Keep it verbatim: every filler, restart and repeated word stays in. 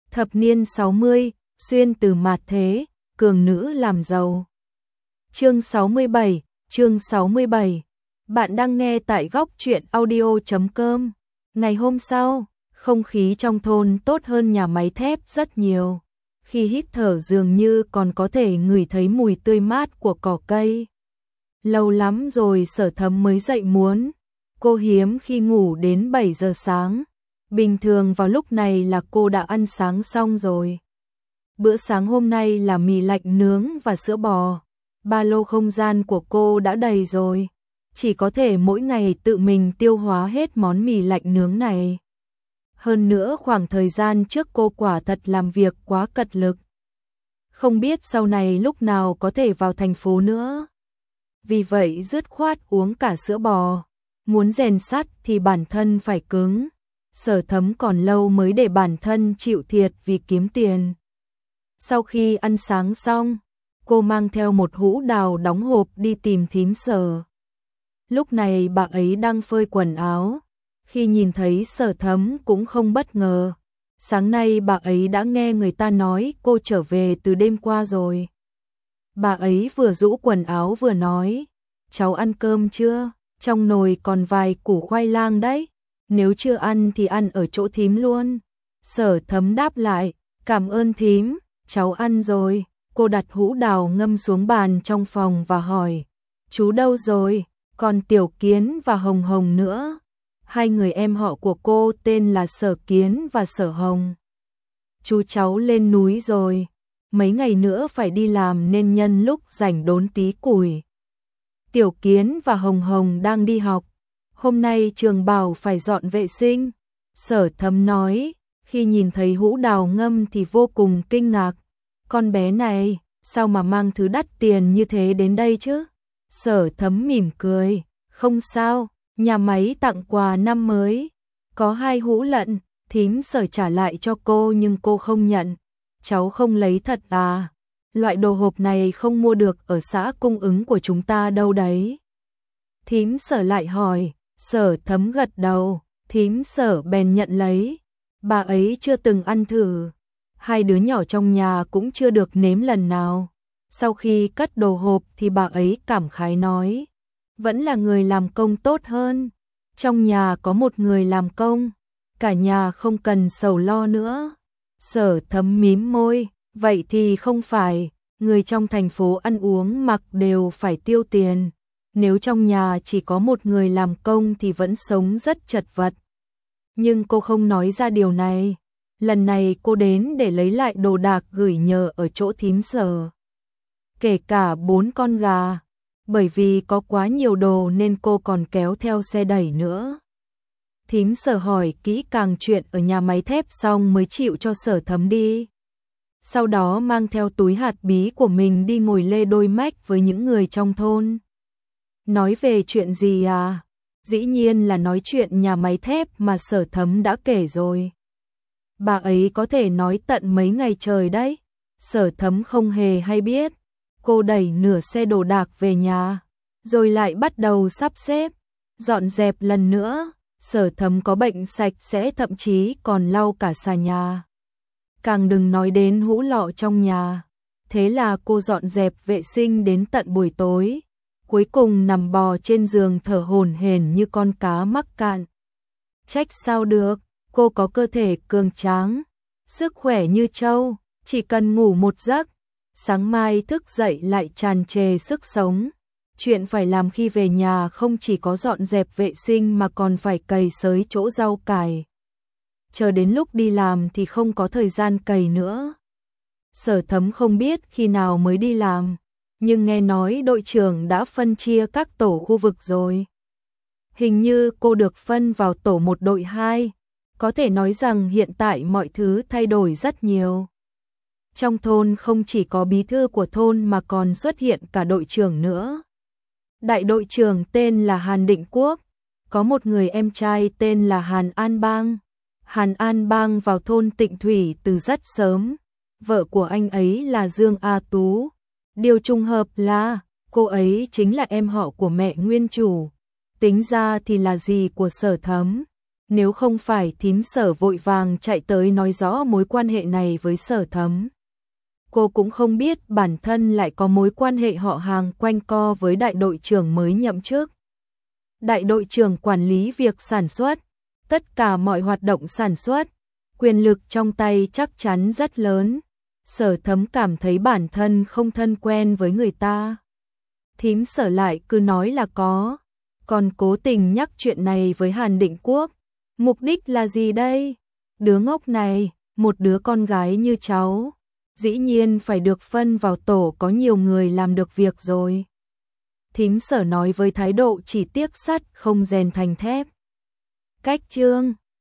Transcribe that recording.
Thập niên sáu mươi, xuyên từ mạt thế, cường nữ làm giàu. Chương sáu mươi bảy, chương sáu mươi bảy. Bạn đang nghe tại góc truyện audio chấm com. Ngày hôm sau, không khí trong thôn tốt hơn nhà máy thép rất nhiều. Khi hít thở dường như còn có thể ngửi thấy mùi tươi mát của cỏ cây. Lâu lắm rồi Sở Thấm mới dậy muốn. Cô hiếm khi ngủ đến bảy giờ sáng. Bình thường vào lúc này là cô đã ăn sáng xong rồi. Bữa sáng hôm nay là mì lạnh nướng và sữa bò. Ba lô không gian của cô đã đầy rồi. Chỉ có thể mỗi ngày tự mình tiêu hóa hết món mì lạnh nướng này. Hơn nữa khoảng thời gian trước cô quả thật làm việc quá cật lực. Không biết sau này lúc nào có thể vào thành phố nữa. Vì vậy dứt khoát uống cả sữa bò. Muốn rèn sắt thì bản thân phải cứng. Sở Thấm còn lâu mới để bản thân chịu thiệt vì kiếm tiền. Sau khi ăn sáng xong, cô mang theo một hũ đào đóng hộp đi tìm thím Sở. Lúc này bà ấy đang phơi quần áo. Khi nhìn thấy Sở Thấm cũng không bất ngờ. Sáng nay bà ấy đã nghe người ta nói cô trở về từ đêm qua rồi. Bà ấy vừa rũ quần áo vừa nói, cháu ăn cơm chưa? Trong nồi còn vài củ khoai lang đấy. Nếu chưa ăn thì ăn ở chỗ thím luôn. Sở Thấm đáp lại, cảm ơn thím, cháu ăn rồi. Cô đặt hũ đào ngâm xuống bàn trong phòng và hỏi, chú đâu rồi? Còn Tiểu Kiến và Hồng Hồng nữa. Hai người em họ của cô tên là Sở Kiến và Sở Hồng. Chú cháu lên núi rồi. Mấy ngày nữa phải đi làm nên nhân lúc rảnh đốn tí củi. Tiểu Kiến và Hồng Hồng đang đi học. Hôm nay trường bảo phải dọn vệ sinh. Sở Thấm nói, khi nhìn thấy hũ đào ngâm thì vô cùng kinh ngạc. Con bé này, sao mà mang thứ đắt tiền như thế đến đây chứ? Sở Thấm mỉm cười, không sao, nhà máy tặng quà năm mới. Có hai hũ lận, thím Sở trả lại cho cô nhưng cô không nhận. Cháu không lấy thật à? Loại đồ hộp này không mua được ở xã cung ứng của chúng ta đâu đấy. Thím Sở lại hỏi. Sở Thấm gật đầu, thím Sở bèn nhận lấy. Bà ấy chưa từng ăn thử. Hai đứa nhỏ trong nhà cũng chưa được nếm lần nào. Sau khi cất đồ hộp thì bà ấy cảm khái nói, vẫn là người làm công tốt hơn. Trong nhà có một người làm công, cả nhà không cần sầu lo nữa. Sở Thấm mím môi, vậy thì không phải, người trong thành phố ăn uống mặc đều phải tiêu tiền. Nếu trong nhà chỉ có một người làm công thì vẫn sống rất chật vật. Nhưng cô không nói ra điều này. Lần này cô đến để lấy lại đồ đạc gửi nhờ ở chỗ thím Sở. Kể cả bốn con gà. Bởi vì có quá nhiều đồ nên cô còn kéo theo xe đẩy nữa. Thím Sở hỏi kỹ càng chuyện ở nhà máy thép xong mới chịu cho Sở Thấm đi. Sau đó mang theo túi hạt bí của mình đi ngồi lê đôi mách với những người trong thôn. Nói về chuyện gì à? Dĩ nhiên là nói chuyện nhà máy thép mà Sở Thấm đã kể rồi. Bà ấy có thể nói tận mấy ngày trời đấy. Sở Thấm không hề hay biết. Cô đẩy nửa xe đồ đạc về nhà, rồi lại bắt đầu sắp xếp, dọn dẹp lần nữa. Sở Thấm có bệnh sạch sẽ, thậm chí còn lau cả xà nhà. Càng đừng nói đến hũ lọ trong nhà. Thế là cô dọn dẹp vệ sinh đến tận buổi tối. Cuối cùng nằm bò trên giường thở hổn hển như con cá mắc cạn. Trách sao được, cô có cơ thể cường tráng, sức khỏe như trâu, chỉ cần ngủ một giấc, sáng mai thức dậy lại tràn trề sức sống. Chuyện phải làm khi về nhà không chỉ có dọn dẹp vệ sinh mà còn phải cày xới chỗ rau cải. Chờ đến lúc đi làm thì không có thời gian cày nữa. Sở Thấm không biết khi nào mới đi làm. Nhưng nghe nói đội trưởng đã phân chia các tổ khu vực rồi. Hình như cô được phân vào tổ một đội hai. Có thể nói rằng hiện tại mọi thứ thay đổi rất nhiều. Trong thôn không chỉ có bí thư của thôn mà còn xuất hiện cả đội trưởng nữa. Đại đội trưởng tên là Hàn Định Quốc. Có một người em trai tên là Hàn An Bang. Hàn An Bang vào thôn Tịnh Thủy từ rất sớm. Vợ của anh ấy là Dương A Tú. Điều trùng hợp là cô ấy chính là em họ của mẹ nguyên chủ. Tính ra thì là dì của Sở Thấm. nếu không phải thím Sở vội vàng chạy tới nói rõ mối quan hệ này với Sở Thấm. Cô cũng không biết bản thân lại có mối quan hệ họ hàng quanh co với đại đội trưởng mới nhậm chức. Đại đội trưởng quản lý việc sản xuất, tất cả mọi hoạt động sản xuất, quyền lực trong tay chắc chắn rất lớn. Sở Thấm cảm thấy bản thân không thân quen với người ta. Thím Sở lại cứ nói là có, còn cố tình nhắc chuyện này với Hàn Định Quốc. Mục đích là gì đây? Đứa ngốc này, một đứa con gái như cháu, dĩ nhiên phải được phân vào tổ có nhiều người làm được việc rồi. Thím Sở nói với thái độ chỉ tiếc sắt không rèn thành thép. Cách chương